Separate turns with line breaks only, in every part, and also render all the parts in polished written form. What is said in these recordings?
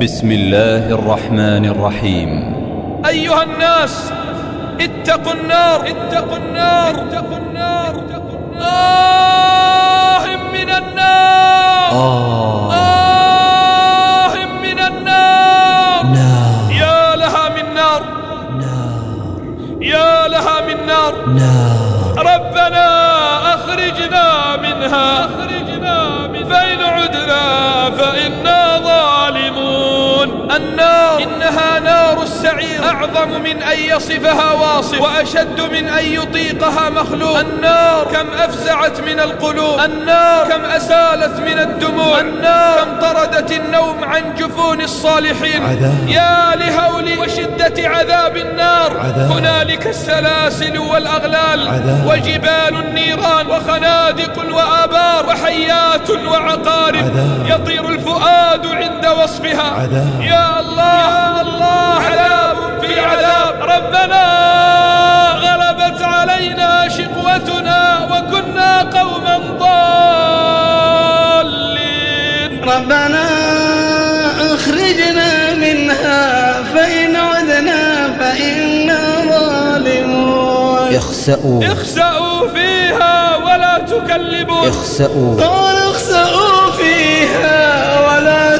بسم الله الرحمن الرحيم.
أيها الناس اتقوا النار، اتقوا النار، اتقوا النار، اتقوا النار. من النار، من النار.
نار.
يا لها من نار،
نار.
يا لها من نار.
نار.
ربنا أخرجنا منها، فإن عدنا فإنا ظالمون. النار إنها نار السعير، أعظم من أن يصفها واصف، وأشد من أن يطيقها مخلوق. النار كم أفزعت من القلوب، النار كم أسالت من الدموع، النار كم طردت النوم عن جفون الصالحين.
عذاب.
يا لهول وشدة عذاب النار.
عذاب.
هنالك السلاسل والأغلال،
عذاب.
وجبال النيران، وخنادق وآبار، وحيات وعقارب.
عذاب.
يطير الفؤاد عند وصفها.
عذاب.
يا الله، يا الله، عذاب في عذاب. ربنا غلبت علينا شقوتنا وكنا قوما ضالين.
ربنا أخرجنا منها فإن عدنا فإنا ظالمون.
اخسأوا فيها ولا تكلمون.
قال اخسأوا فيها ولا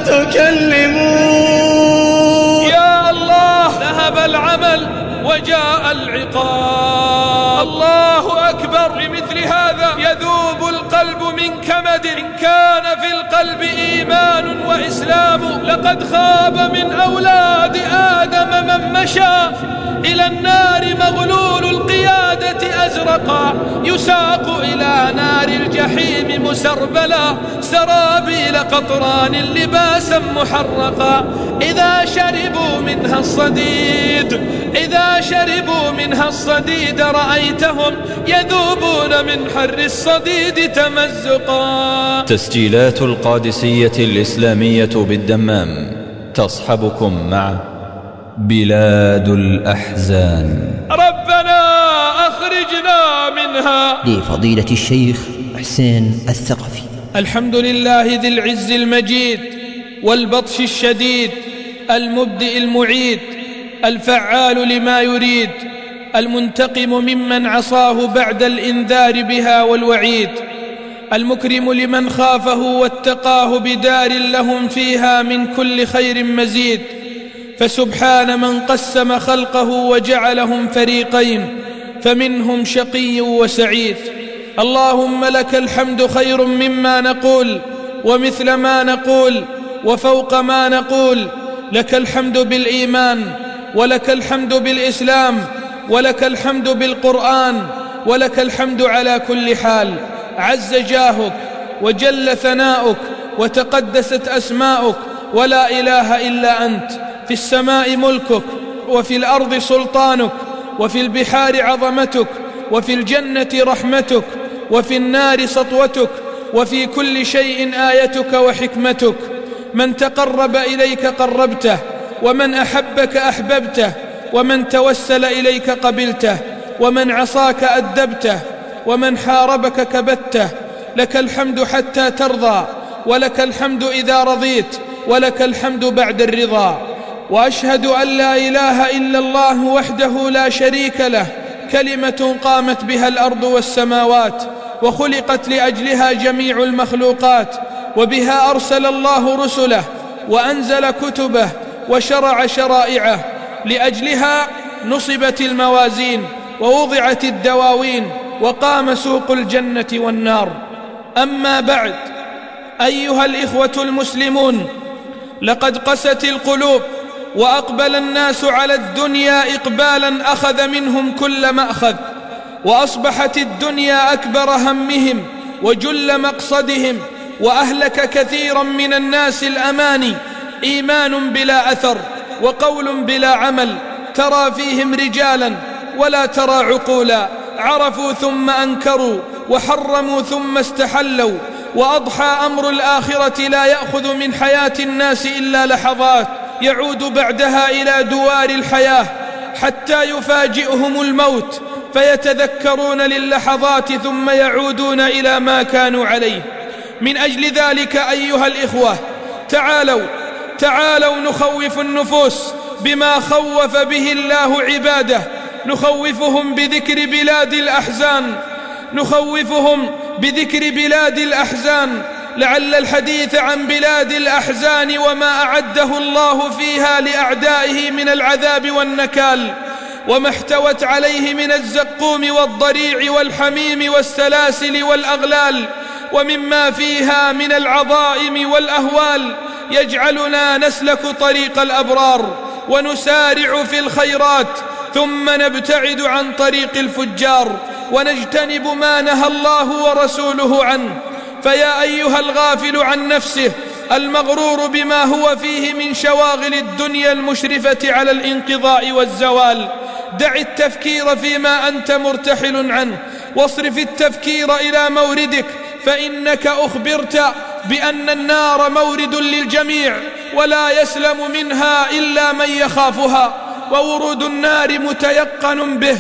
تكلمون.
يا الله، ذهب العمل وجاء العقاب. الله أكبر. بمثل هذا يذوب القلب من كمد. إن كان في القلب إيمان وإسلام لقد خاب من أولاد آدم من مشى إلى النار مغلول القيادة أزرقا، يساق إلى نار الجحيم مسربلا، سرابيل قطران لباسا محرقا. إذا شربوا منها الصديد، إذا شربوا منها الصديد رأيتهم يذوبون من حر الصديد تمزقا.
تسجيلات القادسية الإسلامية بالدمام تصحبكم مع بلاد الأحزان.
ربنا أخرجنا منها.
لفضيلة الشيخ حسين الثقفي.
الحمد لله ذي العز المجيد والبطش الشديد، المبدئ المعيد، الفعال لما يريد، المنتقم ممن عصاه بعد الإنذار بها والوعيد، المكرم لمن خافه واتقاه بدار لهم فيها من كل خير مزيد. فسبحان من قسم خلقه وجعلهم فريقين، فمنهم شقي وسعيد. اللهم لك الحمد خير مما نقول ومثل ما نقول وفوق ما نقول. لك الحمد بالإيمان، ولك الحمد بالإسلام، ولك الحمد بالقرآن، ولك الحمد على كل حال. عز جاهك وجل ثناؤك وتقدست أسماؤك، ولا إله إلا أنت. في السماء ملكك، وفي الأرض سلطانك، وفي البحار عظمتك، وفي الجنة رحمتك، وفي النار سطوتك، وفي كل شيء آيتك وحكمتك. من تقرب إليك قربته، ومن أحبك أحببته، ومن توسل إليك قبلته، ومن عصاك أدبته، ومن حاربك كبته. لك الحمد حتى ترضى، ولك الحمد إذا رضيت، ولك الحمد بعد الرضا. وأشهد أن لا إله إلا الله وحده لا شريك له، كلمة قامت بها الأرض والسماوات، وخلقت لأجلها جميع المخلوقات، وبها أرسل الله رسله، وأنزل كتبه، وشرع شرائعه. لأجلها نصبت الموازين، ووضعت الدواوين، وقام سوق الجنة والنار. أما بعد، أيها الإخوة المسلمون، لقد قست القلوب، وأقبل الناس على الدنيا إقبالا أخذ منهم كل مأخذ، وأصبحت الدنيا أكبر همهم وجل مقصدهم، وأهلك كثيرا من الناس الأماني، إيمان بلا أثر، وقول بلا عمل. ترى فيهم رجالا ولا ترى عقولا، عرفوا ثم أنكروا، وحرموا ثم استحلوا. وأضحى أمر الآخرة لا يأخذ من حياة الناس إلا لحظات، يعود بعدها إلى دوار الحياة حتى يفاجئهم الموت، فيتذكرون للحظات ثم يعودون إلى ما كانوا عليه. من أجل ذلك أيها الإخوة، تعالوا نخوف النفوس بما خوف به الله عباده، نخوفهم بذكر بلاد الأحزان، نخوفهم بذكر بلاد الأحزان، لعل الحديث عن بلاد الأحزان وما أعده الله فيها لأعدائه من العذاب والنكال، وما احتوت عليه من الزقوم والضريع والحميم والسلاسل والأغلال، ومما فيها من العظائم والأهوال، يجعلنا نسلك طريق الأبرار ونسارع في الخيرات، ثم نبتعد عن طريق الفجار ونجتنب ما نهى الله ورسوله عنه. فيا أيها الغافل عن نفسه المغرور بما هو فيه من شواغل الدنيا المشرفة على الانقضاء والزوال، دع التفكير فيما أنت مرتحل عنه، واصرف التفكير إلى موردك، فإنك أخبرت بأن النار مورد للجميع ولا يسلم منها إلا من يخافها، وورود النار متيقن به،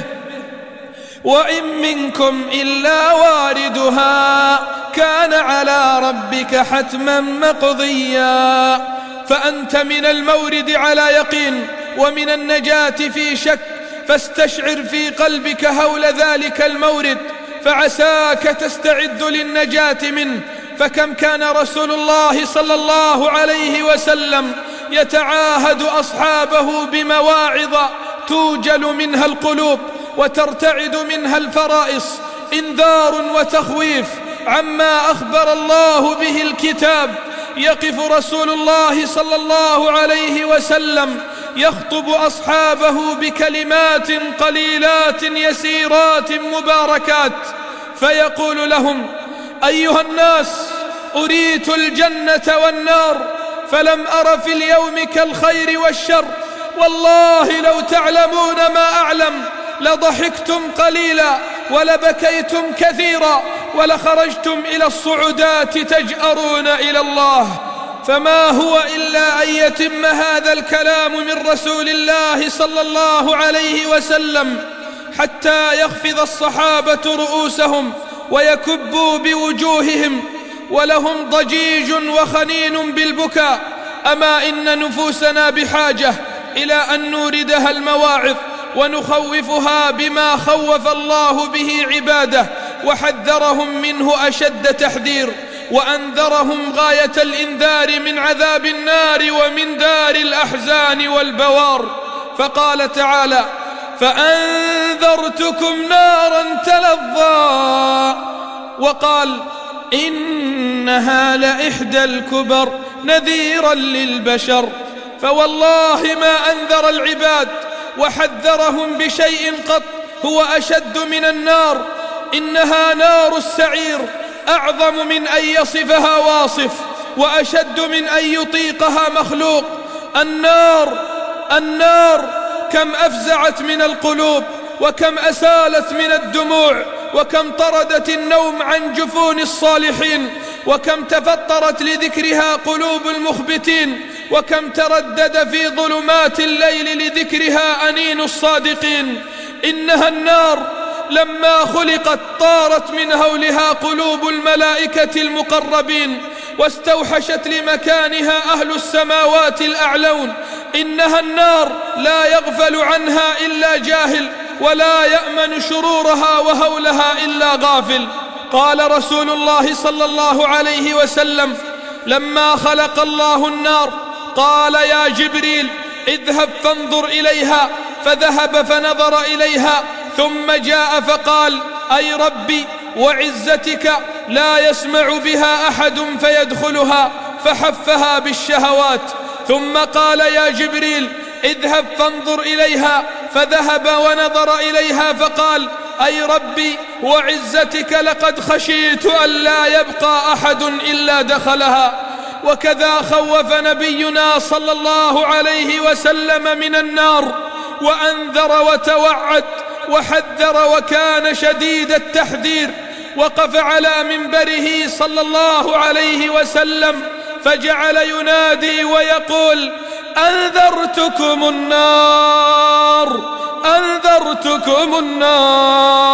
وإن منكم إلا واردها كان على ربك حتما مقضيا. فأنت من المورد على يقين ومن النجاة في شك، فاستشعر في قلبك هول ذلك المورد، فعساك تستعد للنجاة منه. فكم كان رسول الله صلى الله عليه وسلم يتعاهد أصحابه بمواعظ توجل منها القلوب وترتعد منها الفرائص، إنذار وتخويف عما أخبر الله به الكتاب. يقف رسول الله صلى الله عليه وسلم يخطب أصحابه بكلمات قليلات يسيرات مباركات، فيقول لهم: أيها الناس، أريت الجنة والنار فلم أر في اليوم كالخير والشر، والله لو تعلمون ما أعلم لضحكتم قليلا ولبكيتم كثيرا ولخرجتم إلى الصعودات تجأرون إلى الله. فما هو إلا أن يتم هذا الكلام من رسول الله صلى الله عليه وسلم حتى يخفض الصحابة رؤوسهم ويكبوا بوجوههم ولهم ضجيج وخنين بالبكاء. أما إن نفوسنا بحاجة إلى أن نوردها المواعظ ونخوفها بما خوف الله به عباده وحذرهم منه أشد تحذير، وأنذرهم غاية الإنذار من عذاب النار ومن دار الأحزان والبوار. فقال تعالى: فأنذرتكم نارا تلظى، وقال: إنها لإحدى الكبر نذيرا للبشر. فوالله ما أنذر العباد وحذرهم بشيء قط هو أشد من النار. إنها نار السعير، أعظم من أن يصفها واصف، وأشد من أن يطيقها مخلوق. النار كم أفزعت من القلوب، وكم أسالت من الدموع، وكم طردت النوم عن جفون الصالحين، وكم تفطرت لذكرها قلوب المخبتين، وكم تردد في ظلمات الليل لذكرها أنين الصادقين. إنها النار لما خلقت طارت من هولها قلوب الملائكة المقربين، واستوحشت لمكانها أهل السماوات الأعلون. إنها النار لا يغفل عنها إلا جاهل، ولا يأمن شرورها وهولها إلا غافل. قال رسول الله صلى الله عليه وسلم لما خلق الله النار قال: يا جبريل اذهب فانظر إليها، فذهب فنظر إليها، ثم جاء فقال: أي ربي وعزتك لا يسمع بها أحد فيدخلها، فحفها بالشهوات. ثم قال: يا جبريل اذهب فانظر إليها، فذهب ونظر إليها فقال: أي ربي وعزتك لقد خشيت أن لا يبقى أحد إلا دخلها. وكذا خوف نبينا صلى الله عليه وسلم من النار، وأنذر وتوعد وحذر وكان شديد التحذير. وقف على منبره صلى الله عليه وسلم فجعل ينادي ويقول: أنذرتكم النار، أنذرتكم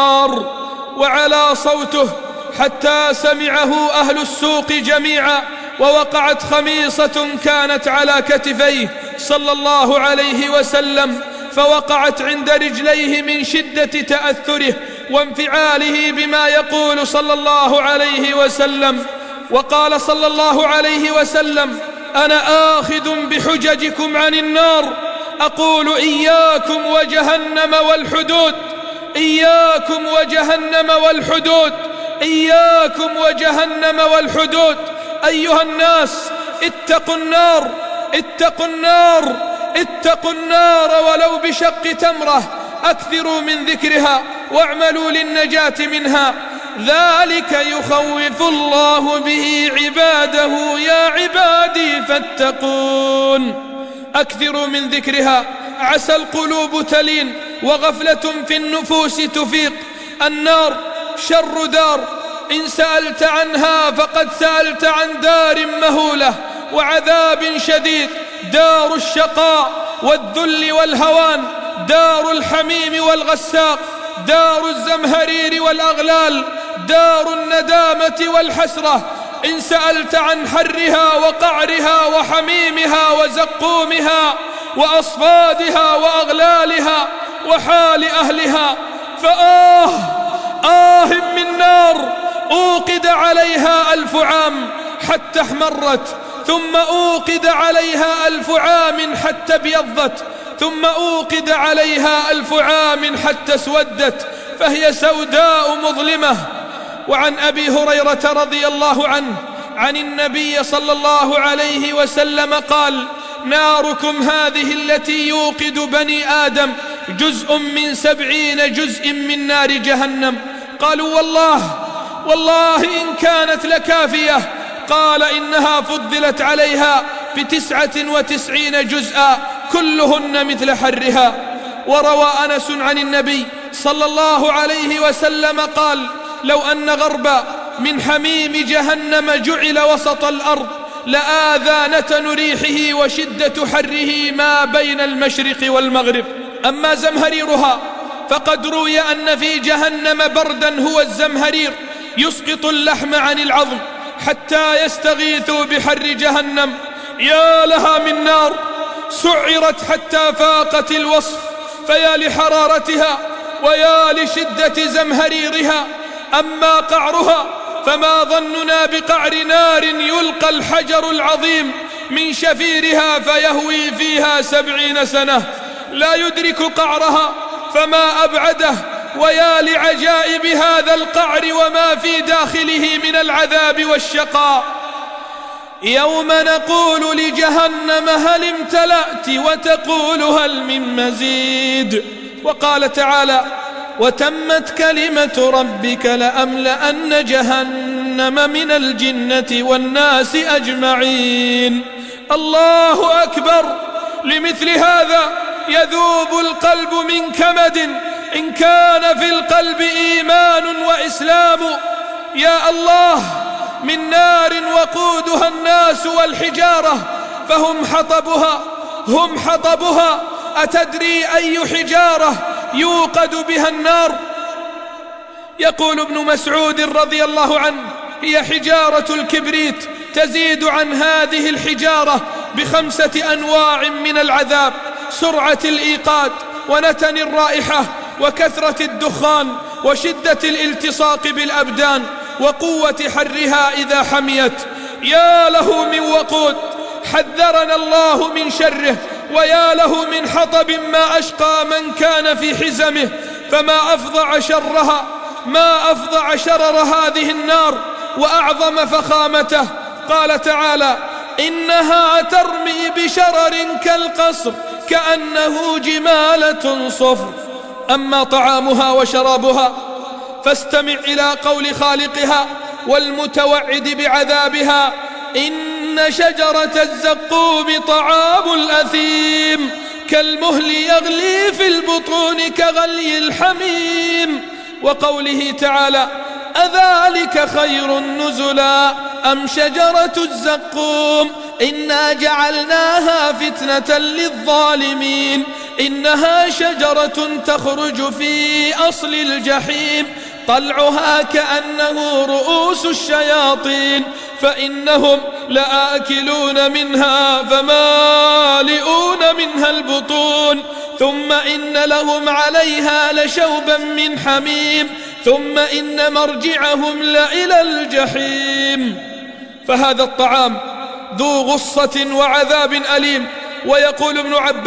النار. وعلى صوته حتى سمعه أهل السوق جميعا، ووقعت خميصة كانت على كتفيه صلى الله عليه وسلم، فوقعت عند رجليه من شدة تأثره وانفعاله بما يقول صلى الله عليه وسلم. وقال صلى الله عليه وسلم: أنا آخذ بحججكم عن النار، أقول إياكم وجهنم والحدود، إياكم وجهنم والحدود، إياكم وجهنم والحدود. أيها الناس، اتقوا النار، اتقوا النار، اتقوا النار ولو بشق تمرة، أكثروا من ذكرها واعملوا للنجاة منها، ذلك يخوف الله به عباده يا عبادي فاتقون. أكثروا من ذكرها، عسى القلوب تلين وغفلة في النفوس تفيق. النار شر دار، إن سألت عنها فقد سألت عن دار مهولة وعذاب شديد، دار الشقاء والذل والهوان، دار الحميم والغساق، دار الزمهرير والأغلال، دار الندامة والحسرة. إن سألت عن حرها وقعرها وحميمها وزقومها وأصفادها وأغلالها وحال أهلها، فآه من نار أوقد عليها 1000 عام حتى احمرت، ثم أوقد عليها 1000 عام حتى ابيضت، ثم أوقد عليها 1000 عام حتى اسودت، فهي سوداء مظلمة. وعن أبي هريرة رضي الله عنه عن النبي صلى الله عليه وسلم قال: ناركم هذه التي يوقد بني آدم جزء من 70 جزء من نار جهنم. قالوا: والله إن كانت لكافية. قال: إنها فضلت عليها ب99 جزءا كلهن مثل حرها. وروى أنس عن النبي صلى الله عليه وسلم قال: لو أن غربا من حميم جهنم جعل وسط الأرض لآذى نتن ريحه وشدة حره ما بين المشرق والمغرب. أما زمهريرها فقد روي أن في جهنم بردا هو الزمهرير يسقط اللحم عن العظم حتى يستغيثوا بحر جهنم. يا لها من نار سعرت حتى فاقت الوصف، فيا لحرارتها ويا لشدة زمهريرها. أما قعرها فما ظننا بقعر نار يلقى الحجر العظيم من شفيرها فيهوي فيها 70 سنة لا يدرك قعرها، فما أبعده. ويا لعجائب هذا القعر وما في داخله من العذاب والشقاء. يوم نقول لجهنم هل امتلأت وتقول هل من مزيد. وقال تعالى: وتمت كلمة ربك لأملأن جهنم من الجنة والناس أجمعين. الله أكبر. لمثل هذا يذوب القلب من كمد إن كان في القلب إيمان وإسلام. يا الله، من نار وقودها الناس والحجارة هم حطبها. أتدري أي حجارة يوقد بها النار؟ يقول ابن مسعود رضي الله عنه: هي حجارة الكبريت، تزيد عن هذه الحجارة ب5 أنواع من العذاب: سرعة الإيقاد، ونتن الرائحة، وكثرة الدخان، وشدة الالتصاق بالأبدان، وقوة حرها إذا حميت. يا له من وقود، حذرنا الله من شره. ويا له من حطب ما أشقى من كان في حزمه، فما أفظع شرر هذه النار وأعظم فخامته. قال تعالى: إنها ترمي بشرر كالقصر كأنه جمالة صفر. أما طعامها وشرابها فاستمع إلى قول خالقها والمتوعد بعذابها: إن شجرة الزقوم طعام الأثيم كالمهل يغلي في البطون كغلي الحميم. وقوله تعالى: أذلك خير نزلا أم شجرة الزقوم إنا جعلناها فتنة للظالمين إنها شجرة تخرج في أصل الجحيم طلعها كأنه رؤوس الشياطين فإنهم لآكلون منها فمالئون منها البطون ثم إن لهم عليها لشوبا من حميم ثم إن مرجعهم لإلى الجحيم. فهذا الطعام ذو غصة وعذاب أليم. ويقول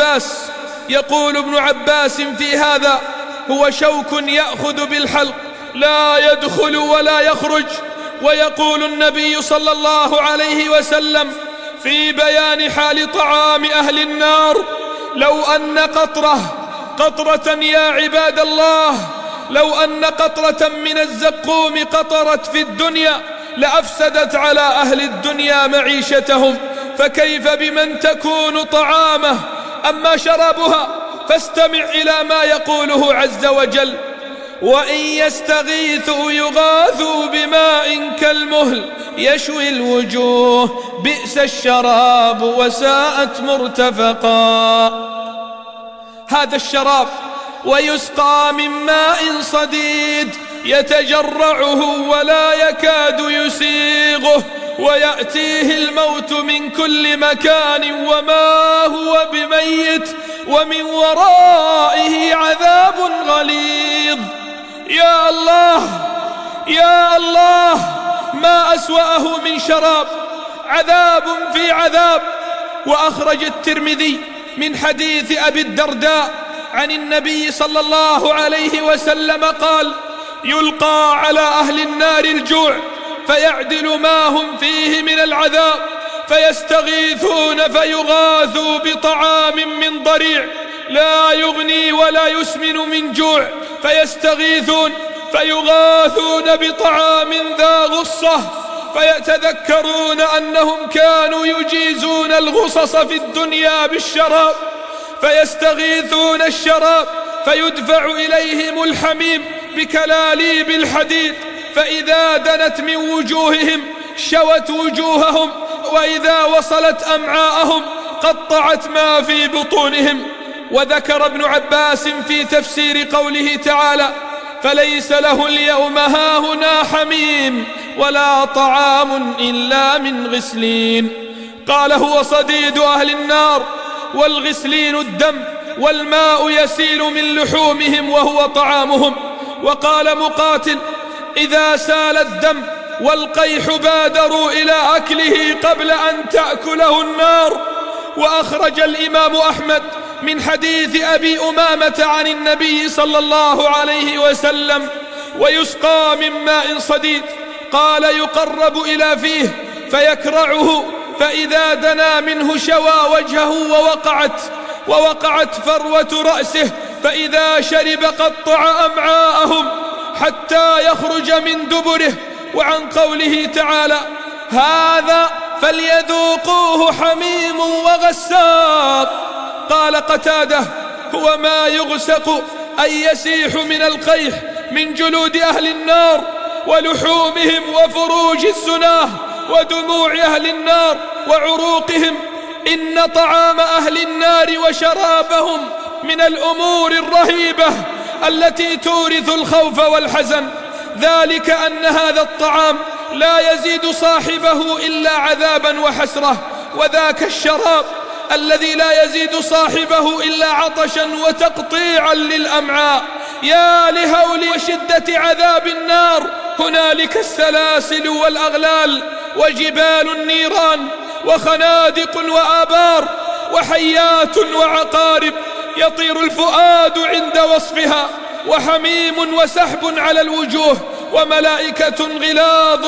ابن عباس في هذا: هو شوك يأخذ بالحلق لا يدخل ولا يخرج. ويقول النبي صلى الله عليه وسلم في بيان حال طعام أهل النار: لو أن قطرة يا عباد الله، لو أن قطرة من الزقوم قطرت في الدنيا لأفسدت على أهل الدنيا معيشتهم، فكيف بمن تكون طعامه؟ أما شرابها فاستمع إلى ما يقوله عز وجل: وإن يستغيثوا يغاثوا بماء كالمهل يشوي الوجوه بئس الشراب وساءت مرتفقا. هذا الشراب ويسقى من ماء صديد يتجرعه ولا يكاد يسيغه ويأتيه الموت من كل مكان وما هو بميت ومن ورائه عذاب غليظ. يا الله يا الله، ما أسوأه من شراب، عذاب في عذاب. وأخرج الترمذي من حديث أبي الدرداء عن النبي صلى الله عليه وسلم قال: يلقى على أهل النار الجوع فيعدل ما هم فيه من العذاب فيستغيثون فيغاثوا بطعام من ضريع لا يغني ولا يسمن من جوع، فيستغيثون فيغاثون بطعام ذا غصة فيتذكرون أنهم كانوا يجيزون الغصص في الدنيا بالشراب، فيستغيثون الشراب فيدفع إليهم الحميم بكلاليب الحديد، فإذا دنت من وجوههم شوت وجوههم، وإذا وصلت أمعاءهم قطعت ما في بطونهم. وذكر ابن عباس في تفسير قوله تعالى: فليس له اليوم هاهنا حميم ولا طعام إلا من غسلين. قال: هو صديد أهل النار، والغسلين الدم، والماء يسيل من لحومهم وهو طعامهم. وقال مقاتل: إذا سال الدم والقيح بادروا إلى أكله قبل أن تأكله النار. وأخرج الإمام أحمد من حديث أبي أمامة عن النبي صلى الله عليه وسلم: ويسقى من ماء صديد، قال: يقرب إلى فيه فيكرعه، فإذا دنا منه شوى وجهه ووقعت فروة رأسه، فإذا شرب قطع أمعاءهم حتى يخرج من دبره. وعن قوله تعالى: هذا فليذوقوه حميم وغساق. قال قتادة: هو ما يغسق أي يسيح من القيح من جلود أهل النار ولحومهم وفروج الزناه ودموع أهل النار وعروقهم. إن طعام أهل النار وشرابهم من الأمور الرهيبة التي تورث الخوف والحزن، ذلك أن هذا الطعام لا يزيد صاحبه إلا عذابا وحسرة، وذاك الشراب الذي لا يزيد صاحبه إلا عطشا وتقطيعا للأمعاء. يا لهول وشدة عذاب النار، هنالك السلاسل والأغلال وجبال النيران وخنادق وآبار وحيات وعقارب يطير الفؤاد عند وصفها، وحميم وسحب على الوجوه، وملائكة غلاظ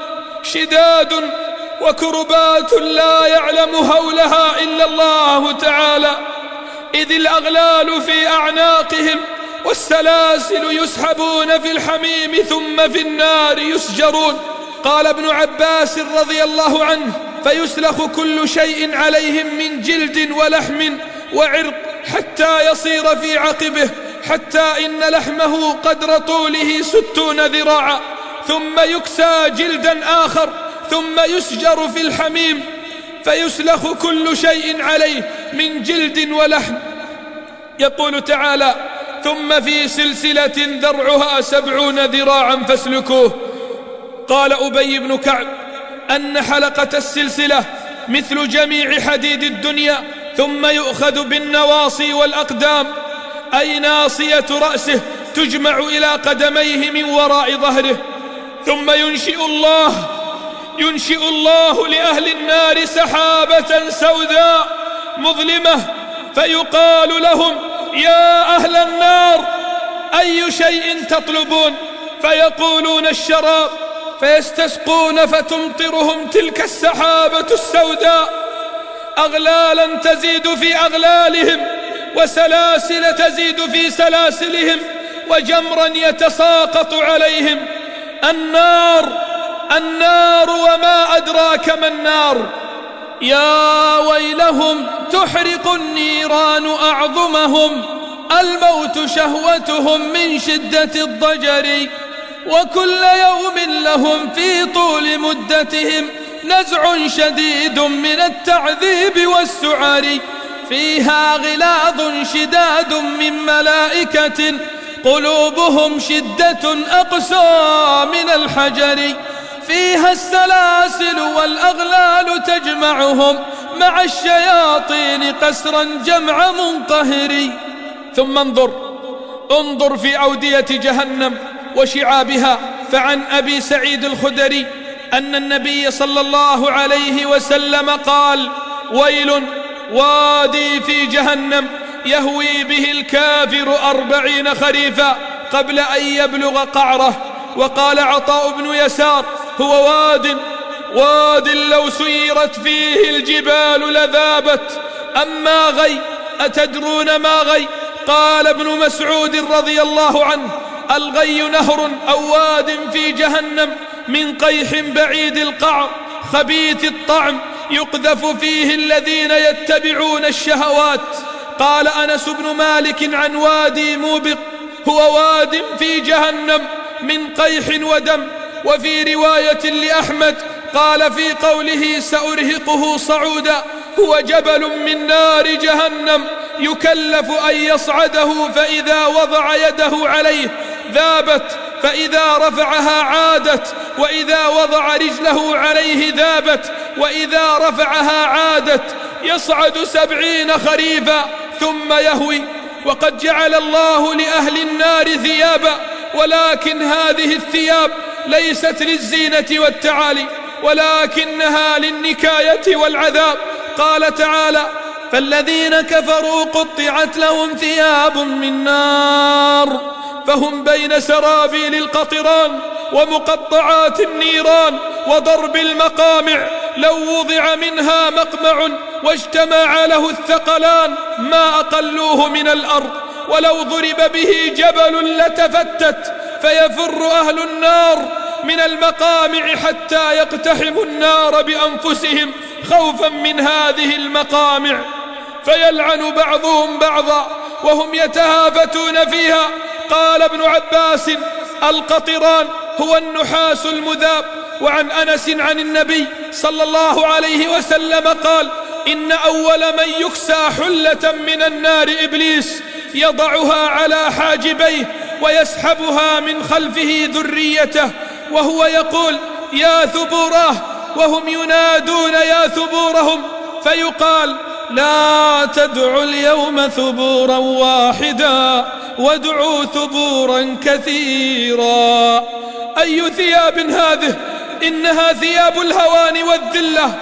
شداد وكربات لا يعلم هولها إلا الله تعالى، إذ الأغلال في أعناقهم والسلاسل يسحبون في الحميم ثم في النار يسجرون. قال ابن عباس رضي الله عنه: فيسلخ كل شيء عليهم من جلد ولحم وعرق حتى يصير في عقبه، حتى إن لحمه قدر طوله 60 ذراعا، ثم يكسى جلدا آخر، ثم يسجر في الحميم، فيسلخ كل شيء عليه من جلد ولحم. يقول تعالى: ثم في سلسلة ذرعها 70 ذراعا فاسلكوه. قال أبي بن كعب أن حلقة السلسلة مثل جميع حديد الدنيا، ثم يؤخذ بالنواصي والأقدام، أي ناصية رأسه تجمع إلى قدميه من وراء ظهره، ثم ينشئ الله لأهل النار سحابة سوداء مظلمة، فيقال لهم: يا أهل النار أي شيء تطلبون؟ فيقولون: الشراب، فيستسقون فتمطرهم تلك السحابة السوداء أغلالا تزيد في أغلالهم، وسلاسل تزيد في سلاسلهم، وجمرا يتساقط عليهم. النار وما أدراك ما النار. يا ويلهم تحرق النيران أعظمهم، الموت شهوتهم من شدة الضجر، وكل يوم لهم في طول مدتهم نزع شديد من التعذيب والسعر، فيها غلاظ شداد من ملائكة قلوبهم شدة أقسى من الحجر، فيها السلاسل والأغلال تجمعهم مع الشياطين قسرا جمع منقهر. ثم انظر في أودية جهنم وشعابها. فعن أبي سعيد الخدري أن النبي صلى الله عليه وسلم قال: ويل وادي في جهنم يهوي به الكافر 40 خريفا قبل أن يبلغ قعره. وقال عطاء بن يسار: هو واد لو سيرت فيه الجبال لذابت. أما غي، أتدرون ما غي؟ قال ابن مسعود رضي الله عنه: الغي نهر أو واد في جهنم من قيح بعيد القعر خبيث الطعم يقذف فيه الذين يتبعون الشهوات. قال أنس بن مالك عن وادي موبق: هو واد في جهنم من قيح ودم. وفي رواية لأحمد قال في قوله: سأرهقه صعودا: هو جبل من نار جهنم يكلف أن يصعده، فإذا وضع يده عليه ذابت، فإذا رفعها عادت، وإذا وضع رجله عليه ذابت، وإذا رفعها عادت، يصعد 70 خريفا ثم يهوي. وقد جعل الله لأهل النار ثيابا، ولكن هذه الثياب ليست للزينة والتعالي، ولكنها للنكاية والعذاب. قال تعالى: فالذين كفروا قطعت لهم ثياب من نار فهم بين سرابيل القطران ومقطعات النيران وضرب المقامع، لو وضع منها مقمع واجتمع له الثقلان ما أقلوه من الأرض، ولو ضرب به جبل لتفتت، فيفر أهل النار من المقامع حتى يقتحموا النار بأنفسهم خوفا من هذه المقامع، فيلعن بعضهم بعضا وهم يتهافتون فيها. قال ابن عباس: القطران هو النحاس المذاب. وعن أنس عن النبي صلى الله عليه وسلم قال: إن أول من يكسى حلة من النار إبليس، يضعها على حاجبيه ويسحبها من خلفه ذريته، وهو يقول: يا ثبوراه، وهم ينادون يا ثبورهم، فيقال: لا تدعوا اليوم ثبورا واحدا وادعوا ثبورا كثيرا. أي ثياب هذه؟ إنها ثياب الهوان والذلة.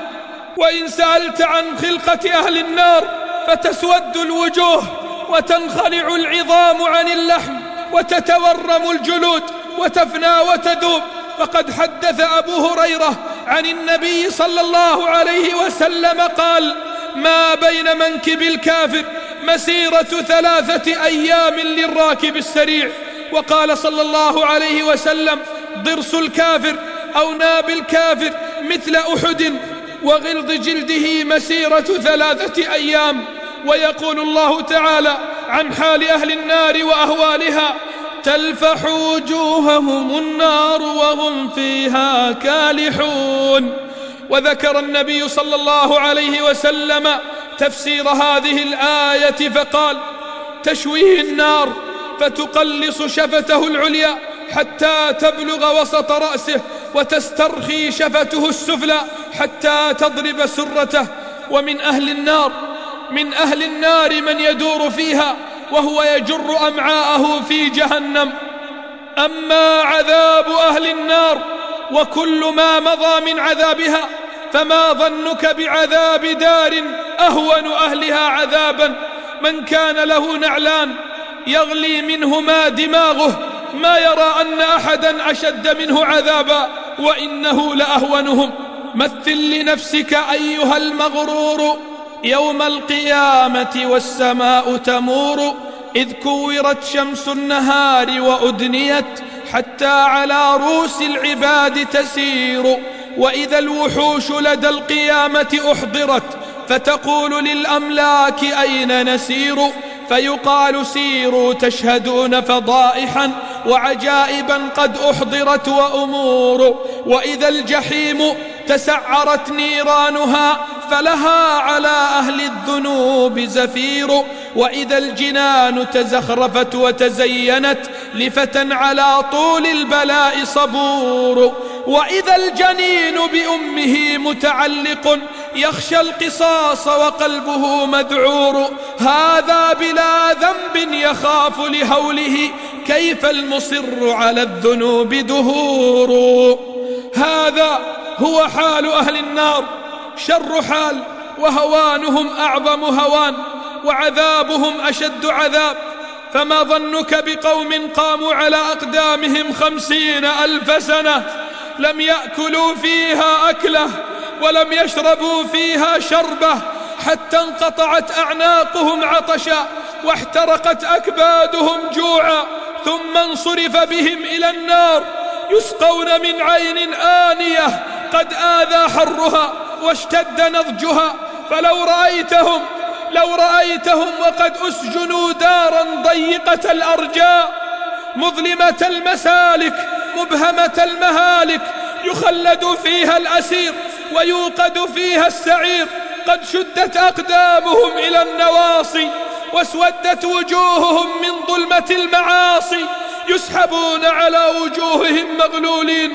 وإن سألت عن خلقة أهل النار فتسود الوجوه وتنخلع العظام عن اللحم وتتورم الجلود وتفنى وتذوب. فقد حدث أبو هريرة عن النبي صلى الله عليه وسلم قال: ما بين منكب الكافر مسيرة 3 أيام للراكب السريع. وقال صلى الله عليه وسلم: ضرس الكافر أو ناب الكافر مثل أحد، وغلظ جلده مسيرة 3 أيام. ويقول الله تعالى عن حال أهل النار وأهوالها: تلفح وجوههم النار وهم فيها كالحون. وذكر النبي صلى الله عليه وسلم تفسير هذه الآية فقال: تشويه النار فتقلص شفته العليا حتى تبلغ وسط رأسه، وتسترخي شفته السفلى حتى تضرب سرته. ومن أهل النار من يدور فيها وهو يجر أمعاءه في جهنم. أما عذاب أهل النار وكل ما مضى من عذابها، فما ظنك بعذاب دار أهون أهلها عذابا؟ من كان له نعلان يغلي منهما دماغه ما يرى أن أحدا أشد منه عذابا، وإنه لأهونهم. مثل لنفسك أيها المغرور يوم القيامة والسماء تمور، إذ كورت شمس النهار وأدنيت حتى على رؤوس العباد تسير، وإذا الوحوش لدى القيامة أحضرت فتقول للأملاك أين نسير، فيقال سيروا تشهدون فضائحا وعجائبا قد أحضرت وأمور، وإذا الجحيم تسعرت نيرانها فلها على أهل الذنوب زفير، وإذا الجنان تزخرفت وتزينت لفتى على طول البلاء صبور، وإذا الجنين بأمه متعلق يخشى القصاص وقلبه مذعور، هذا بلا ذنب يخاف لهوله كيف المصر على الذنوب دهور. هذا هو حال أهل النار، شر حال، وهوانهم أعظم هوان، وعذابهم أشد عذاب. فما ظنك بقوم قاموا على أقدامهم 50,000 سنة لم يأكلوا فيها أكلة ولم يشربوا فيها شربة، حتى انقطعت أعناقهم عطشا واحترقت أكبادهم جوعا، ثم انصرف بهم إلى النار يسقون من عين آنية قد آذى حرها واشتد نضجها. فلو رأيتهم وقد أسجنوا دارا ضيقة الأرجاء مظلمة المسالك مبهمة المهالك، يخلد فيها الأسير ويوقد فيها السعير، قد شدت أقدامهم إلى النواصي واسودت وجوههم من ظلمة المعاصي، يسحبون على وجوههم مغلولين.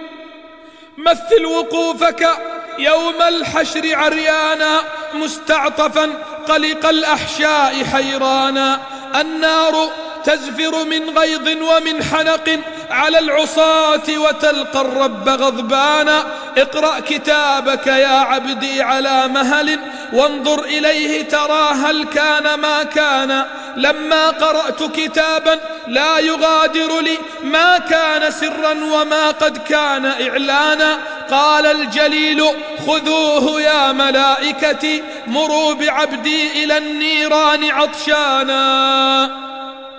مثل وقوفك يوم الحشر عريانا مستعطفا قلق الأحشاء حيرانا، النار تزفر من غيظ ومن حنق على العصاة وتلقى الرب غضبانا. اقرأ كتابك يا عبدي على مهل وانظر إليه ترى هل كان ما كان. لما قرأت كتابا لا يغادر لي ما كان سرا وما قد كان إعلانا، قال الجليل خذوه يا ملائكتي مروا بعبدي إلى النيران عطشانا.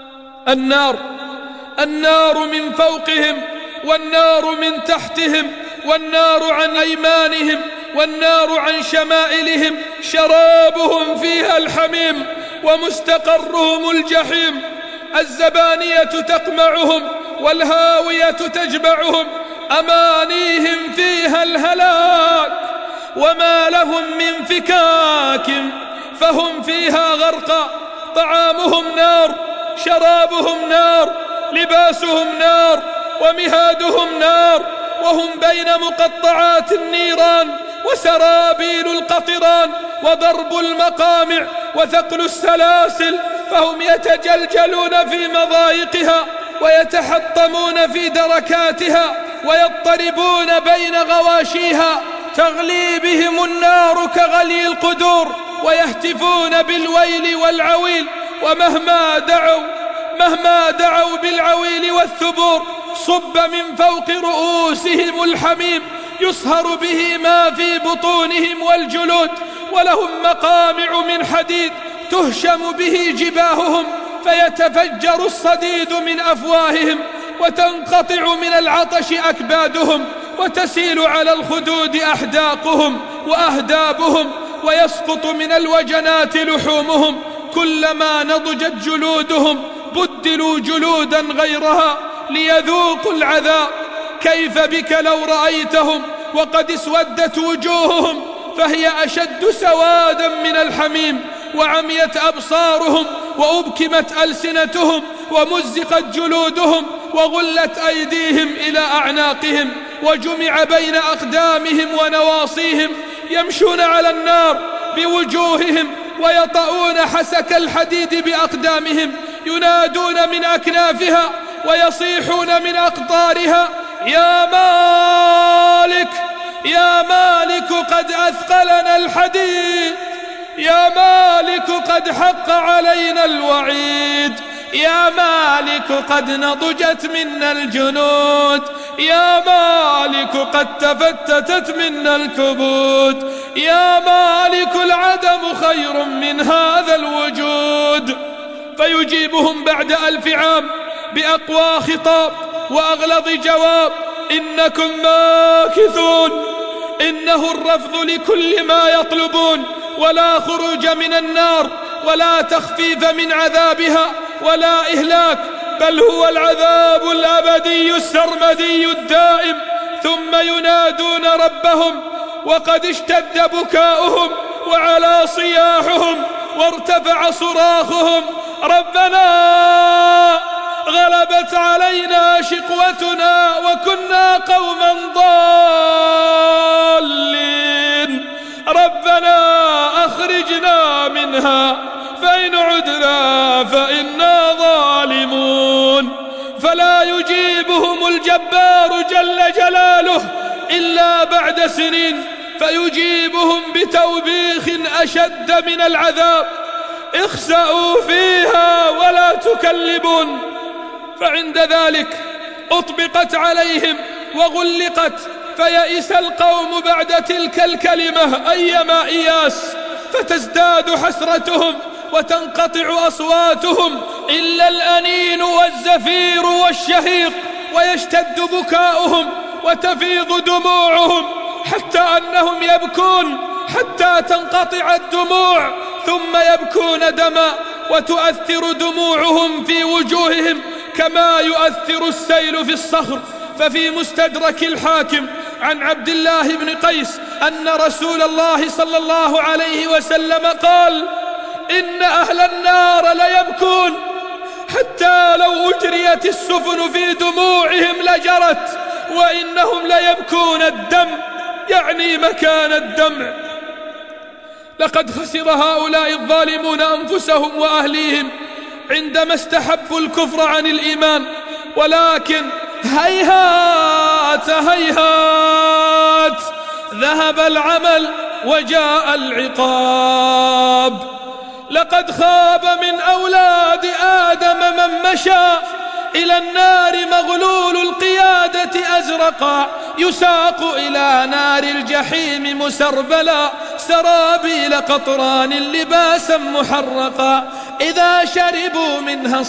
النار من فوقهم والنار من تحتهم والنار عن أيمانهم والنار عن شمائلهم، شرابهم فيها الحميم ومستقرهم الجحيم. الزبانية تقمعهم والهاوية تجمعهم، أمانيهم فيها الهلاك وما لهم من فكاك، فهم فيها غرقى. طعامهم نار شرابهم نار لباسهم نار ومهادهم نار، وهم بين مقطعات النيران وسرابيل القطران وضرب المقامع وثقل السلاسل، فهم يتجلجلون في مضايقها ويتحطمون في دركاتها ويضطربون بين غواشيها، تغلي بهم النار كغلي القدور ويهتفون بالويل والعويل، ومهما دعوا بالعويل والثبور صب من فوق رؤوسهم الحميم يصهر به ما في بطونهم والجلود، ولهم مقامع من حديد تهشم به جباههم فيتفجر الصديد من أفواههم، وتنقطع من العطش أكبادهم، وتسيل على الخدود أحداقهم وأهدابهم، ويسقط من الوجنات لحومهم، كلما نضجت جلودهم بدلوا جلودا غيرها ليذوقوا العذاب. كيف بك لو رأيتهم وقد اسودت وجوههم، فهي أشد سوادا من الحميم، وعميت أبصارهم وأبكمت ألسنتهم ومزقت جلودهم وغلت أيديهم إلى أعناقهم وجمع بين أقدامهم ونواصيهم، يمشون على النار بوجوههم ويطؤون حسك الحديد بأقدامهم، ينادون من أكنافها ويصيحون من أقطارها: يا مالك يا مالك قد أثقلنا الحديد، يا مالك قد حق علينا الوعيد، يا مالك قد نضجت منا الجنود، يا مالك قد تفتتت منا الكبود، يا مالك العدم خير من هذا الوجود. فيجيبهم بعد 1000 عام بأقوى خطاب وأغلظ جواب: إنكم ماكثون. إنه الرفض لكل ما يطلبون، ولا خروج من النار ولا تخفيف من عذابها ولا إهلاك، بل هو العذاب الأبدي السرمدي الدائم. ثم ينادون ربهم وقد اشتد بكاؤهم وعلى صياحهم وارتفع صراخهم: ربنا غلبت علينا شقوتنا وكنا قوما ضالين، ربنا أخرجنا منها فإن عدنا فإنا ظالمون. فلا يجيبهم الجبار جل جلاله إلا بعد سنين، فيجيبهم بتوبيخ أشد من العذاب: اخسأوا فيها ولا تكلبون. فعند ذلك أطبقت عليهم وغلقت، فيئس القوم بعد تلك الكلمة أيما إياس، فتزداد حسرتهم وتنقطع أصواتهم إلا الأنين والزفير والشهيق، ويشتد بكاؤهم وتفيض دموعهم حتى أنهم يبكون حتى تنقطع الدموع، ثم يبكون دما، وتؤثر دموعهم في وجوههم كما يؤثر السيل في الصخر. ففي مستدرك الحاكم عن عبد الله بن قيس أن رسول الله صلى الله عليه وسلم قال: إن أهل النار ليبكون حتى لو أجريت السفن في دموعهم لجرت، وإنهم ليبكون الدم، يعني مكان الدمع. لقد خسر هؤلاء الظالمون أنفسهم وأهليهم عندما استحبوا الكفر عن الإيمان، ولكن هيهات هيهات، ذهب العمل وجاء العقاب. لقد خاب من أولاد آدم من مشى إلى النار مغلول القيادة أزرقا، يساق إلى نار الجحيم مسربلا، سرابيل قطران لباسا محرقا. إذا شربوا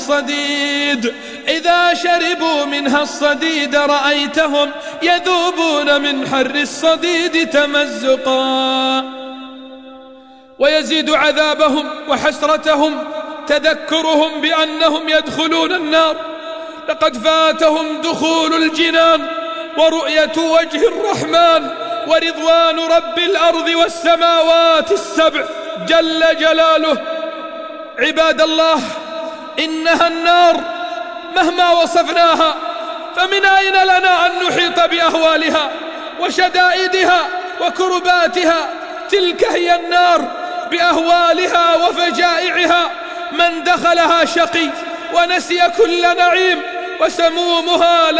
منها الصديد رأيتهم يذوبون من حر الصديد تمزقا. ويزيد عذابهم وحسرتهم تذكرهم بأنهم يدخلون النار. لقد فاتهم دخول الجنان ورؤية وجه الرحمن ورضوان رب الأرض والسماوات السبع جل جلاله. عباد الله، إنها النار مهما وصفناها فمن أين لنا أن نحيط بأهوالها وشدائدها وكرباتها؟ تلك هي النار بأهوالها وفجائعها، من دخلها شقي ونسي كل نعيم، وسمومها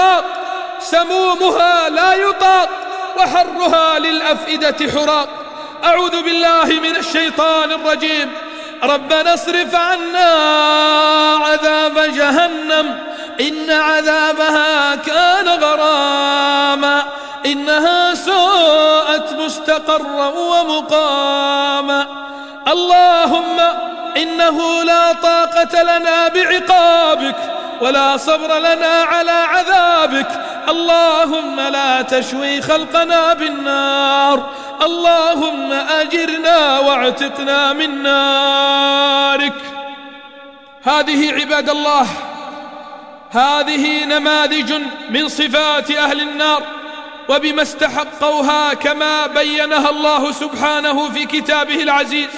لا يطاق، وحرها للأفئدة حراق. أعوذ بالله من الشيطان الرجيم. ربنا اصرف عنا عذاب جهنم إن عذابها كان غراما إنها ساءت مستقرا ومقاما. اللهم إنه لا طاقة لنا بعقابك ولا صبر لنا على عذابك. اللهم لا تشوي خلقنا بالنار. اللهم أجرنا واعتقنا من نارك. هذه عباد الله، هذه نماذج من صفات أهل النار وبما استحقوها كما بينها الله سبحانه في كتابه العزيز.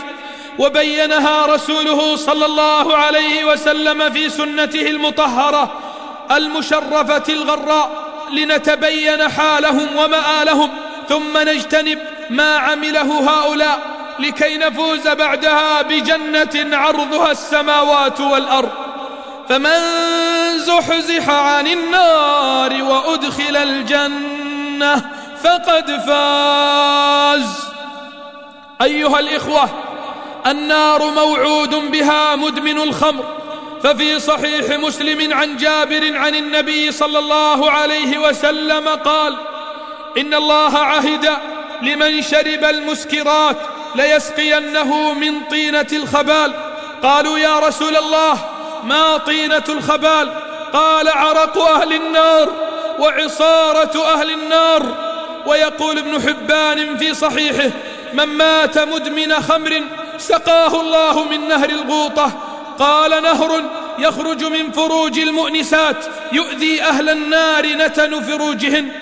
وبينها رسوله صلى الله عليه وسلم في سنته المطهرة المشرفة الغراء لنتبين حالهم ومآلهم، ثم نجتنب ما عمله هؤلاء لكي نفوز بعدها بجنة عرضها السماوات والأرض. فمن زحزح عن النار وأدخل الجنة فقد فاز. أيها الإخوة، النار موعود بها مدمن الخمر، ففي صحيح مسلم عن جابر عن النبي صلى الله عليه وسلم قال: إن الله عهد لمن شرب المسكرات ليسقينه من طينة الخبال. قالوا: يا رسول الله، ما طينة الخبال؟ قال: عرق أهل النار وعصارة أهل النار. ويقول ابن حبان في صحيحه: من مات مدمن خمر سقاه الله من نهر الغوطة. قال: نهر يخرج من فروج المؤنسات يؤذي أهل النار نتن فروجهن.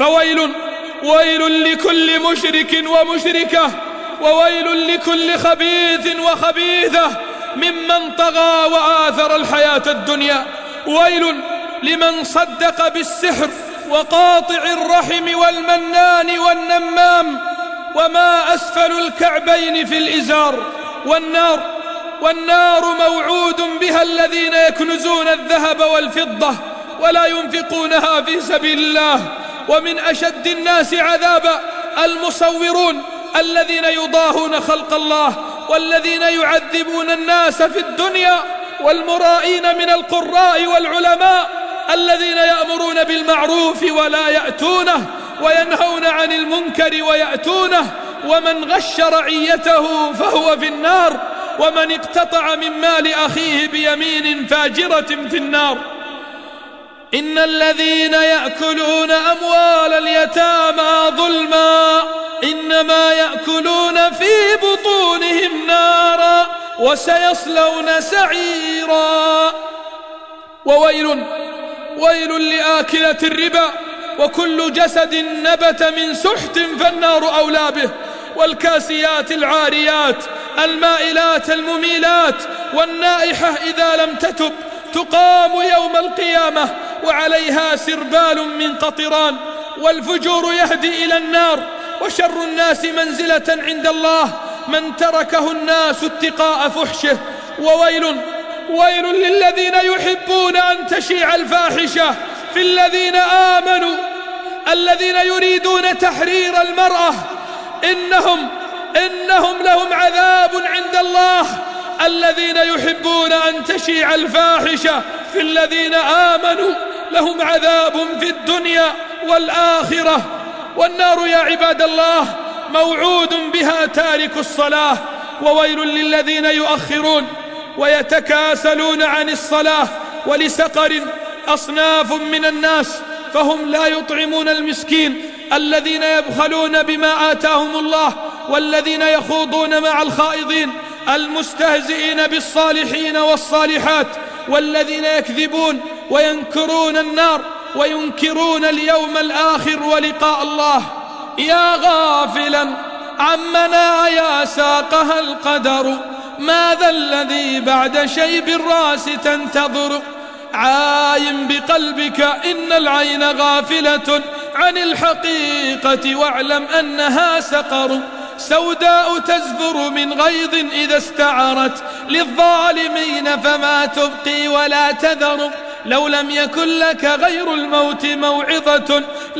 ويل لكل مشرك ومشركة، وويل لكل خبيث وخبيثة ممن طغى وآثر الحياة الدنيا. ويل لمن صدق بالسحر وقاطع الرحم والمنان والنمام، وما أسفل الكعبين في الإزار. والنار موعود بها الذين يكنزون الذهب والفضة ولا ينفقونها في سبيل الله. ومن أشد الناس عذابا المصورون الذين يضاهون خلق الله، والذين يعذبون الناس في الدنيا، والمرائين من القراء والعلماء الذين يأمرون بالمعروف ولا يأتونه، وينهون عن المنكر ويأتونه. ومن غش رعيته فهو في النار، ومن اقتطع من مال أخيه بيمين فاجرة في النار. إن الذين يأكلون أموال اليتامى ظلما إنما يأكلون في بطونهم نارا وسيصلون سعيرا. وويل لآكلة الربا، وكل جسد نبت من سحت فالنار أولى به. والكاسيات العاريات المائلات المميلات، والنائحة إذا لم تتب تقام يوم القيامة وعليها سربال من قطران. والفجور يهدي إلى النار، وشر الناس منزلة عند الله من تركه الناس اتقاء فحشه. وويل للذين يحبون أن تشيع الفاحشة في الذين آمنوا، الذين يريدون تحرير المرأة، إنهم لهم عذاب عند الله. الذين يحبون أن تشيع الفاحشة في الذين آمنوا لهم عذاب في الدنيا والآخرة. والنار يا عباد الله موعود بها تارك الصلاة. وويل للذين يؤخرون ويتكاسلون عن الصلاة. ولسقر أصناف من الناس فهم لا يطعمون المسكين، الذين يبخلون بما آتاهم الله، والذين يخوضون مع الخائضين، المستهزئين بالصالحين والصالحات، والذين يكذبون وينكرون النار وينكرون اليوم الآخر ولقاء الله. يا غافلا عمنا يا ساقها القدر، ماذا الذي بعد شيب الراس تنتظر؟ عاين بقلبك إن العين غافلة عن الحقيقة، واعلم أنها سقر سوداء تزفر من غيظ إذا استعرت للظالمين، فما تبقي ولا تذر. لو لم يكن لك غير الموت موعظة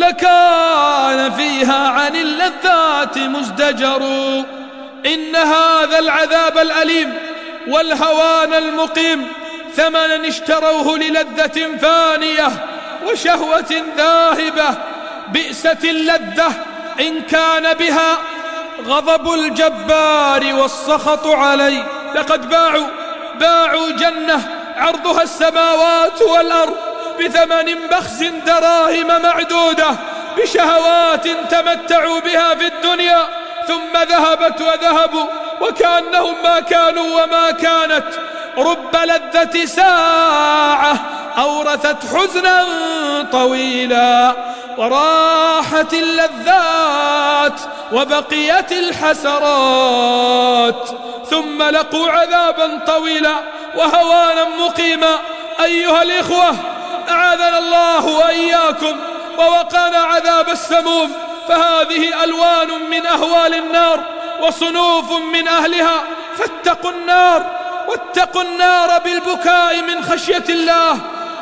لكان فيها عن اللذات مزدجر. إن هذا العذاب الأليم والهوان المقيم ثمنا اشتروه للذة فانية وشهوة ذاهبة. بئست اللذة إن كان بها غضب الجبار والسخط عليه. لقد باعوا جنة عرضها السماوات والأرض بثمن بخس دراهم معدودة، بشهوات تمتعوا بها في الدنيا، ثم ذهبت وذهبوا وكأنهم ما كانوا وما كانت. رب لذة ساعة أورثت حزنا طويلا، وراحت اللذات وبقيت الحسرات، ثم لقوا عذابا طويلا وهوانا مقيما. أيها الإخوة، أعاذنا الله وإياكم ووقانا عذاب السموم. فهذه ألوان من أهوال النار وصنوف من أهلها، فاتقوا النار، واتقوا النار بالبكاء من خشية الله.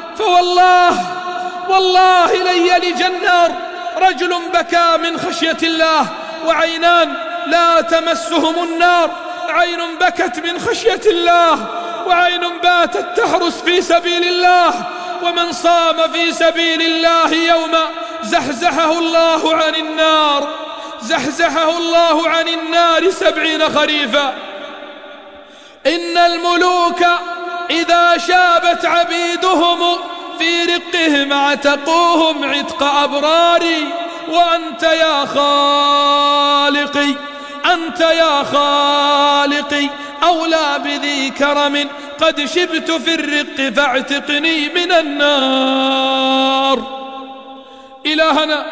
والله لن يلج النار رجل بكى من خشية الله، وعينان لا تمسهم النار، عين بكت من خشية الله، وعين باتت تحرس في سبيل الله. ومن صام في سبيل الله يوما زحزحه الله عن النار 70 خريفا. إن الملوك إذا شابت عبيدهم في رقهم اعتقوهم عتق أبراري. وأنت يا خالقي أولى بذي كرم، قد شبت في الرق فاعتقني من النار. إلهنا،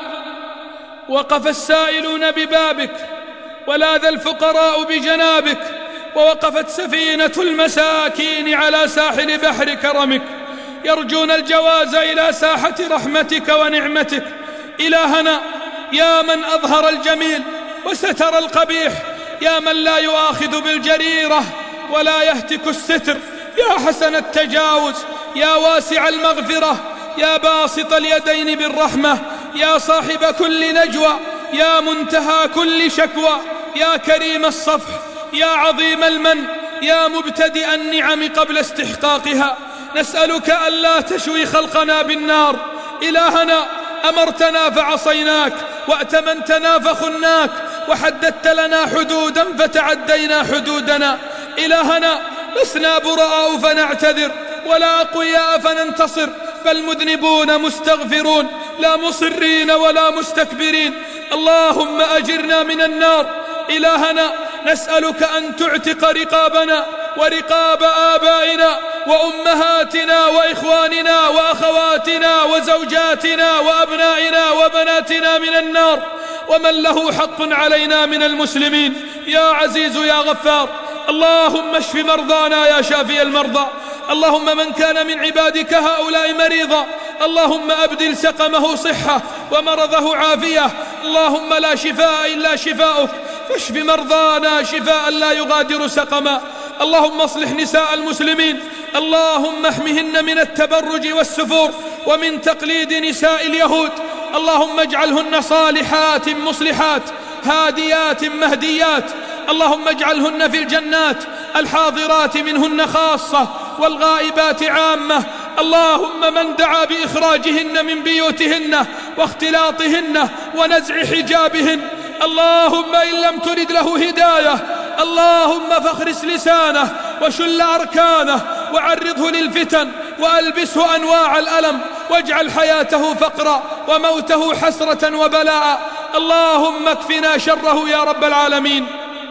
وقف السائلون ببابك، ولاذ الفقراء بجنابك، ووقفت سفينة المساكين على ساحل بحر كرمك، يرجون الجواز إلى ساحة رحمتك ونعمتك. إلهنا، يا من أظهر الجميل وستر القبيح، يا من لا يؤاخذ بالجريرة ولا يهتك الستر، يا حسن التجاوز، يا واسع المغفرة، يا باسط اليدين بالرحمة، يا صاحب كل نجوى، يا منتهى كل شكوى، يا كريم الصفح، يا عظيم المن، يا مبتدئ النعم قبل استحقاقها، نسألك ألا تشوي خلقنا بالنار. إلهنا، أمرتنا فعصيناك، وأتمنتنا فخناك، وحددت لنا حدودا فتعدينا حدودنا. إلهنا، لسنا براء فنعتذر، ولا أقوياء فننتصر، بل مذنبون مستغفرون، لا مصرين ولا مستكبرين. اللهم أجرنا من النار. إلهنا، نسألك أن تعتق رقابنا ورقاب آبائنا وأمهاتنا وإخواننا وأخواتنا وزوجاتنا وأبنائنا وبناتنا من النار، ومن له حق علينا من المسلمين، يا عزيز يا غفار. اللهم اشف مرضانا يا شافي المرضى. اللهم من كان من عبادك هؤلاء مريضا، اللهم أبدل سقمه صحة ومرضه عافية. اللهم لا شفاء إلا شفاؤك، فاشف مرضانا شفاء لا يغادر سقما. اللهم اصلح نساء المسلمين، اللهم احمهن من التبرج والسفور ومن تقليد نساء اليهود. اللهم اجعلهن صالحات مصلحات هاديات مهديات. اللهم اجعلهن في الجنات، الحاضرات منهن خاصة والغائبات عامة. اللهم من دعا بإخراجهن من بيوتهن واختلاطهن ونزع حجابهن، اللهم إن لم ترد له هداية، اللهم فاخرس لسانه وشل أركانه وعرضه للفتن وألبسه أنواع الألم، واجعل حياته فقرا وموته حسرة وبلاء. اللهم اكفنا شره يا رب العالمين.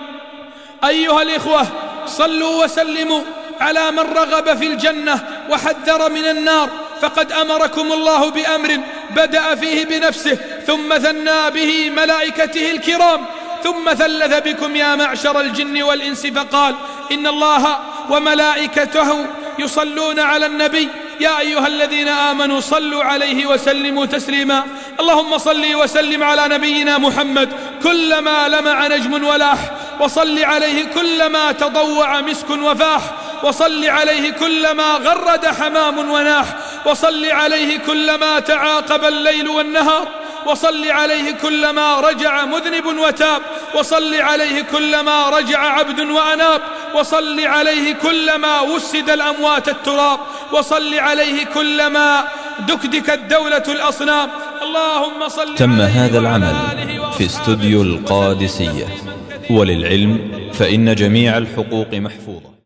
أيها الإخوة، صلوا وسلموا على من رغب في الجنة وحذر من النار، فقد أمركم الله بأمر بدأ فيه بنفسه، ثم ثنى به ملائكته الكرام، ثم ثلث بكم يا معشر الجن والإنس فقال: إن الله وملائكته يصلون على النبي، يا أيها الذين آمنوا صلوا عليه وسلموا تسليما. اللهم صل وسلم على نبينا محمد كلما لمع نجم ولاح، وصل عليه كلما تضوع مسك وفاح، وصل عليه كلما غرد حمام وناح، وصل عليه كلما تعاقب الليل والنهار، وصل عليه كلما رجع مذنب وتاب، وصل عليه كلما رجع عبد وأناب، وصل عليه كلما وسد الأموات التراب، وصل عليه كلما دكدكت دولة الأصنام. اللهم صل.
تم هذا العمل في استوديو القادسية، وللعلم فإن جميع الحقوق محفوظة.